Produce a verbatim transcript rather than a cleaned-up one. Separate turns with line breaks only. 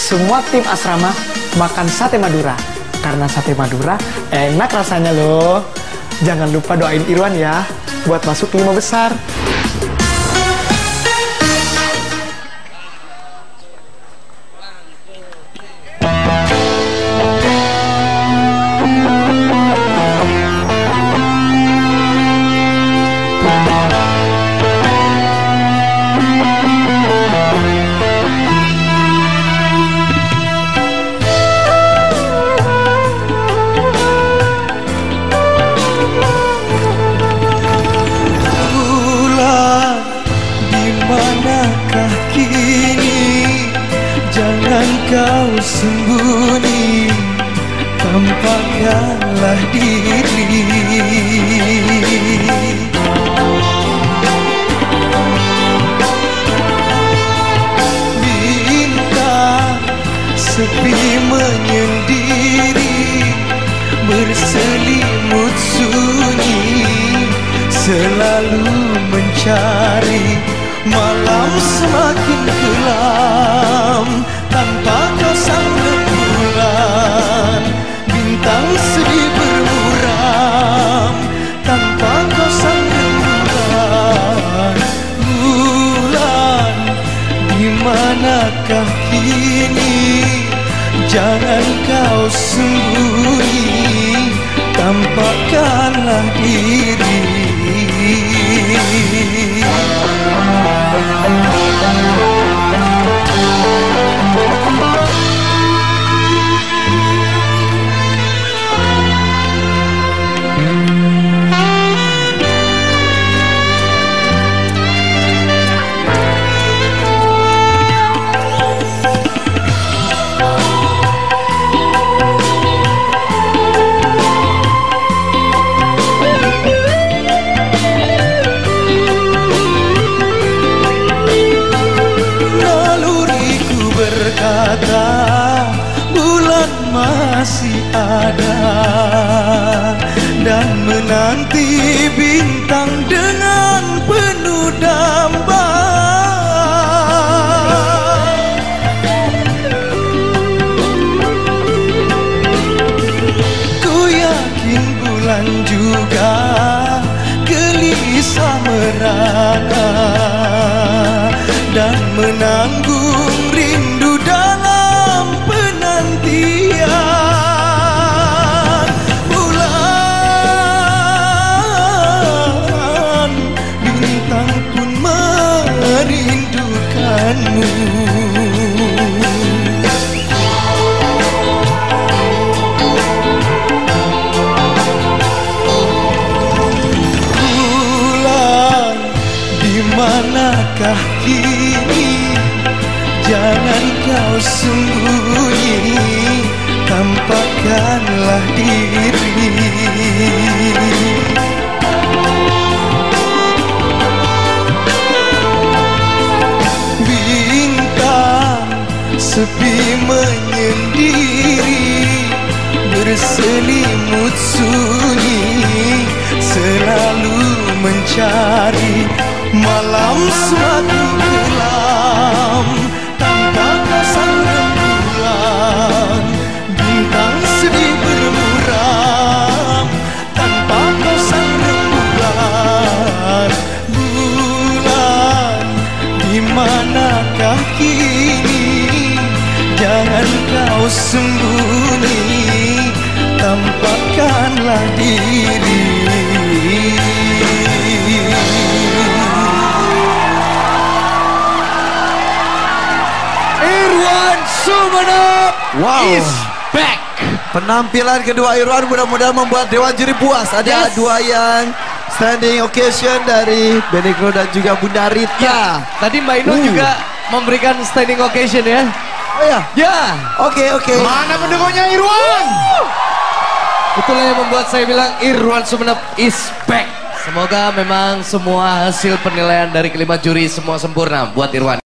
semua tim asrama makan sate Madura. Karena sate Madura enak rasanya loh. Jangan lupa doain Irwan ya buat masuk lima besar.
Manakah kini? Jangan kau sembunyi, tampakkanlah diri. Bintang sepi menyendiri, berselimut sunyi, selalu mencari. Malam semakin kelam tanpa kau sang rembulan. Bintang sedih bermuram tanpa kau sang rembulan. Bulan, di manakah kini? Jangan kau sembunyi, tampakkanlah diri. Bulan masih ada dan menanti bintang dengan penuh damba. Ku yakin bulan juga gelisah merana dan menanggung rindu dalam penantian. Bulan, bintang pun merindukanmu. Bulan, di manakah kini? Jangan kau sembunyi, tampakkanlah diri. Bintang sepi menyendiri, berselimut sunyi, selalu mencari. Malam semakin kelam tanpa kau sang rembulan. Bintang sedih bermuram tanpa kau sang rembulan. Bulan, di manakah kini? Jangan kau sembunyi, tampakkanlah diri.
Irwan Sumenep
Wow.
is back.
Penampilan kedua Irwan mudah-mudahan membuat Dewan Juri puas. Ada
Yes.
dua yang standing occasion dari Benigno dan juga Bunda Rita.
Ya, tadi Mbak Inul
Uh.
juga memberikan standing occasion ya.
Oh ya?
Ya.
Oke, oke.
Mana pendukungnya Irwan? Itulah yang membuat saya bilang Irwan Sumenep is back. Semoga memang semua hasil penilaian dari kelima juri semua sempurna buat Irwan.